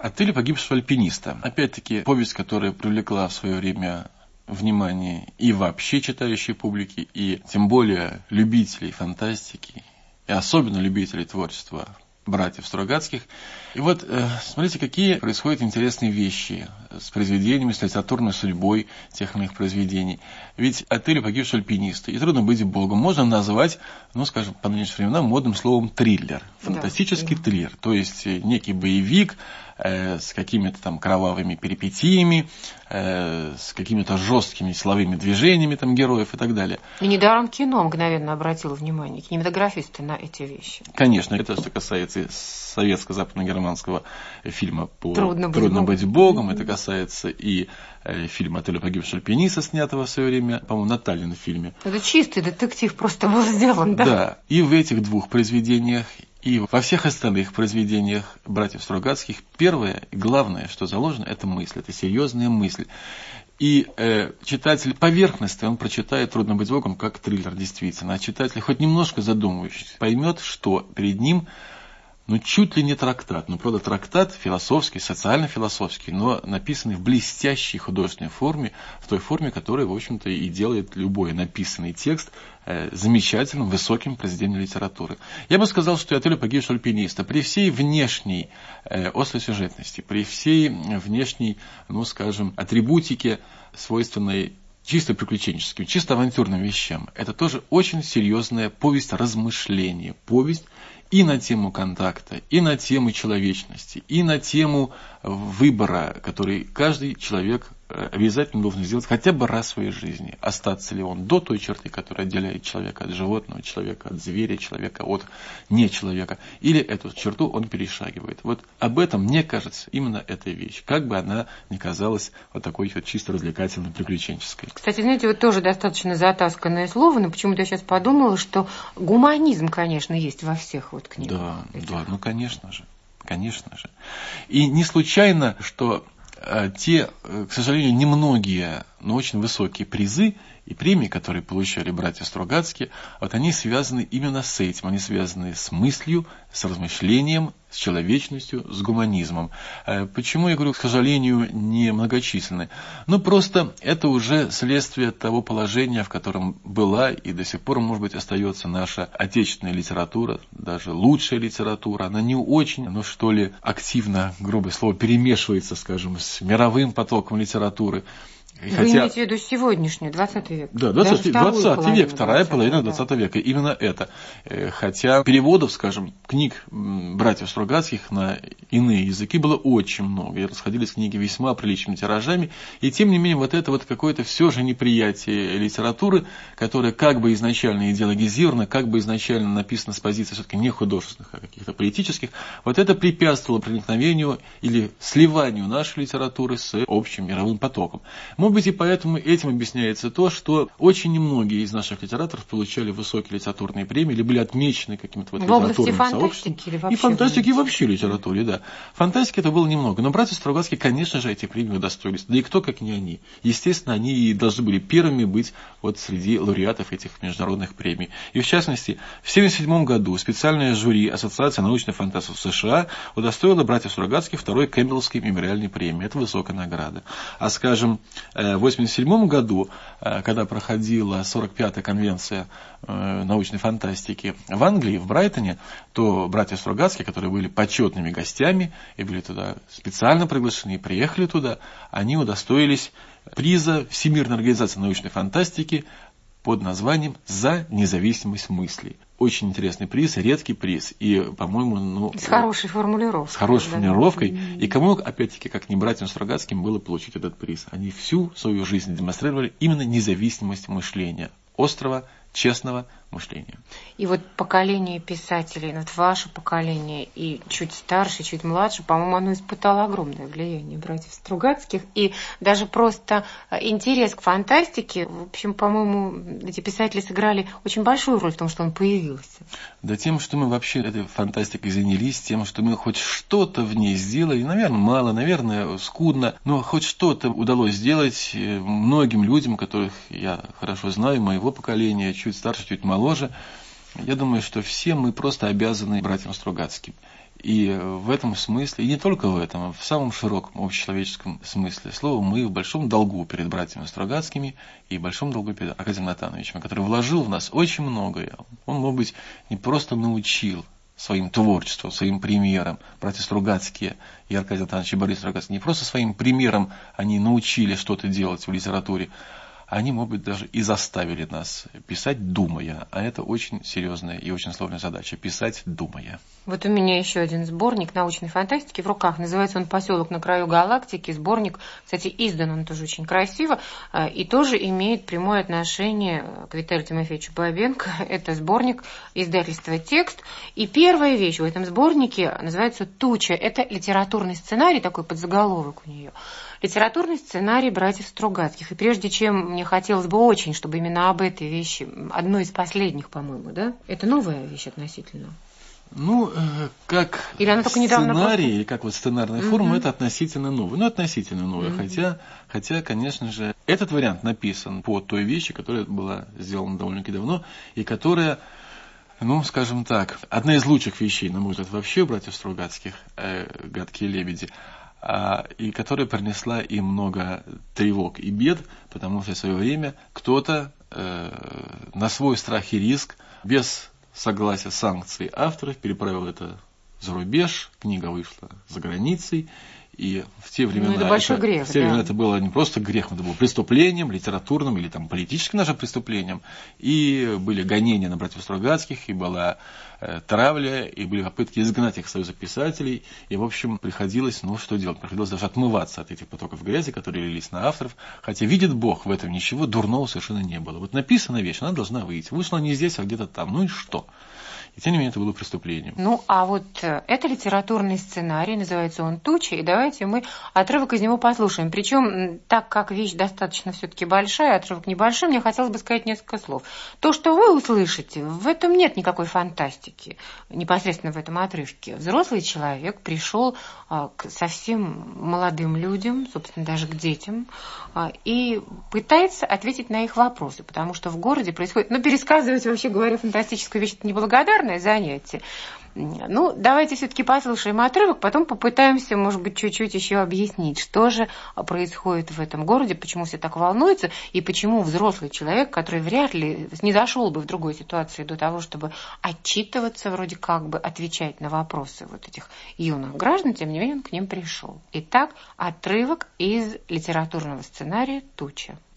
«Отель погибшего альпиниста». Опять-таки, повесть, которая привлекла в свое время внимание и вообще читающей публики, и тем более любителей фантастики, и особенно любителей творчества братьев Стругацких. И вот смотрите, какие происходят интересные вещи с произведениями, с литературной судьбой тех или иных произведений. Ведь «Отель погибшего альпиниста» и «Трудно быть Богом» можно назвать, скажем, по нынешним временам модным словом триллер. Фантастический триллер. То есть некий боевик с какими-то там кровавыми перипетиями, с какими-то жесткими силовыми движениями там героев и так далее. И недаром кино мгновенно обратило внимание, кинематографисты, на эти вещи. Конечно, это что касается советско-западно-германского фильма по «Трудно быть Богом». Это касается и фильма «Отель погибшего альпиниста», снятого в свое время, по-моему, на Таллин фильме. Это чистый детектив просто был сделан, да? Да, и в этих двух произведениях, и во всех остальных произведениях братьев Стругацких первое и главное, что заложено, это мысль, это серьезная мысль. И читатель поверхностный, он прочитает «Трудно быть Богом» как триллер действительно, а читатель, хоть немножко задумывающийся, поймет, что перед ним чуть ли не трактат, правда, трактат философский, социально-философский, но написанный в блестящей художественной форме, в той форме, которая, в общем-то, и делает любой написанный текст замечательным, высоким произведением литературы. Я бы сказал, что «Отель погибшего альпиниста» при всей внешней остросюжетности, при всей внешней, скажем, атрибутике, свойственной чисто приключенческим, чисто авантюрным вещам, это тоже очень серьезная повесть размышления, повесть и на тему контакта, и на тему человечности, и на тему выбора, который каждый человек обязательно должен сделать хотя бы раз в своей жизни. Остаться ли он до той черты, которая отделяет человека от животного, человека от зверя, человека от нечеловека, или эту черту он перешагивает. Вот об этом, мне кажется, именно эта вещь. Как бы она ни казалась вот такой вот чисто развлекательной, приключенческой. Кстати, знаете, вот тоже достаточно затасканное слово, но почему-то я сейчас подумала, что гуманизм, конечно, есть во всех вот книгах. Да, конечно же. И не случайно, что те, к сожалению, немногие, но очень высокие призы и премии, которые получали братья Стругацкие, вот они связаны именно с этим. Они связаны с мыслью, с размышлением, с человечностью, с гуманизмом. Почему я говорю, к сожалению, не многочисленны? Просто это уже следствие того положения, в котором была и до сих пор, может быть, остается наша отечественная литература, даже лучшая литература. Она не очень, активно, грубое слово, перемешивается, скажем, с мировым потоком литературы. Вы имеете в виду сегодняшнюю, 20 век? Да, 20 век, вторая половина 20 века. Именно это. Хотя переводов, скажем, книг братьев Стругацких на иные языки было очень много. И расходились книги весьма приличными тиражами. И тем не менее, вот это вот какое-то все же неприятие литературы, которая как бы изначально идеологизирована, как бы изначально написана с позиции все-таки не художественных, а каких-то политических, вот это препятствовало проникновению или сливанию нашей литературы с общим мировым потоком. Может быть, и поэтому этим объясняется то, что очень немногие из наших литераторов получали высокие литературные премии или были отмечены каким-то литературным сообществом. И фантастики, и вообще литературе, да. Фантастики это было немного. Но братья Стругацкие, конечно же, эти премии удостоились. Да и кто, как не они. Естественно, они и должны были первыми быть среди лауреатов этих международных премий. И в частности, в 1977 году специальное жюри Ассоциации научных фантастов США удостоило братьев Стругацких второй Кэмпбеллской мемориальной премии. Это высокая награда. А скажем, в 1987 году, когда проходила 45-я конвенция научной фантастики в Англии, в Брайтоне, то братья Стругацкие, которые были почетными гостями и были туда специально приглашены и приехали туда, они удостоились приза Всемирной организации научной фантастики под названием «За независимость мыслей». Очень интересный приз, редкий приз. И, по-моему, с хорошей формулировкой. С хорошей формулировкой. И кому, опять-таки, как не братьям Стругацким, было получить этот приз? Они всю свою жизнь демонстрировали именно независимость мышления. Острого, честного мышления. И вот поколение писателей, ваше поколение и чуть старше, чуть младше, по-моему, оно испытало огромное влияние братьев Стругацких. И даже просто интерес к фантастике, в общем, по-моему, эти писатели сыграли очень большую роль в том, что он появился. Да тем, что мы вообще этой фантастикой занялись, тем, что мы хоть что-то в ней сделали, наверное, мало, наверное, скудно, но хоть что-то удалось сделать многим людям, которых я хорошо знаю, моего поколения, чуть старше, чуть моложе. Я думаю, что все мы просто обязаны братьям Стругацким. И в этом смысле, и не только в этом, а в самом широком общечеловеческом смысле слова, мы в большом долгу перед братьями Стругацкими и в большом долгу перед Аркадием Натановичем, который вложил в нас очень многое. Он, может быть, не просто научил своим творчеством, своим примером. Братья Стругацкие и Аркадий Натанович и Борис Стругацкий не просто своим примером они научили что-то делать в литературе, они, может быть, даже и заставили нас писать, думая. А это очень серьезная и очень сложная задача – писать, думая. Вот у меня еще один сборник научной фантастики в руках. Называется он «Поселок на краю галактики». Сборник, кстати, издан он тоже очень красиво и тоже имеет прямое отношение к Виталию Тимофеевичу Бабенко. Это сборник издательства «Текст». И первая вещь в этом сборнике называется «Туча». Это литературный сценарий, такой подзаголовок у нее. Литературный сценарий братьев Стругацких. И прежде чем мне хотелось бы очень, чтобы именно об этой вещи, одной из последних, по-моему, да? Это новая вещь относительно. Ну, как или она только недавно сценарий, или как вот сценарная форма, это относительно новое. Ну, относительно новое. Хотя, конечно же, этот вариант написан по той вещи, которая была сделана довольно-таки давно, и которая, ну, скажем так, одна из лучших вещей, на мой взгляд, вообще у братьев Стругацких, «Гадкие лебеди», и которая принесла им много тревог и бед, потому что в свое время кто-то на свой страх и риск, без согласия санкций авторов, переправил это за рубеж, книга вышла за границей, и в те времена, это большой грех, времена это было не просто грехом, это было преступлением литературным или там политическим даже преступлением, и были гонения на братьев Стругацких, и была травля, и были попытки изгнать их из Союза писателей, и, в общем, приходилось, ну, что делать, приходилось даже отмываться от этих потоков грязи, которые лились на авторов, хотя, видит Бог, в этом ничего дурного совершенно не было. Вот написана вещь, она должна выйти, вышла не здесь, а где-то там, ну и что? И тем не менее это было преступлением. Ну, а вот это литературный сценарий, называется он «Туча», и давайте мы отрывок из него послушаем. Причем, так как вещь достаточно все-таки большая, отрывок небольшой, мне хотелось бы сказать несколько слов. То, что вы услышите, в этом нет никакой фантастики, непосредственно в этом отрывке. Взрослый человек пришел к совсем молодым людям, собственно, даже к детям, и пытается ответить на их вопросы, потому что в городе происходит... Ну, пересказывать, вообще говоря, фантастическую вещь – это неблагодарное занятие. Ну, давайте все-таки послушаем отрывок, потом попытаемся, может быть, чуть-чуть еще объяснить, что же происходит в этом городе, почему все так волнуются, и почему взрослый человек, который вряд ли не зашел бы в другой ситуации до того, чтобы отчитываться, вроде как бы отвечать на вопросы вот этих юных граждан, тем не менее он к ним пришел. Итак, отрывок из литературного сценария «Туча».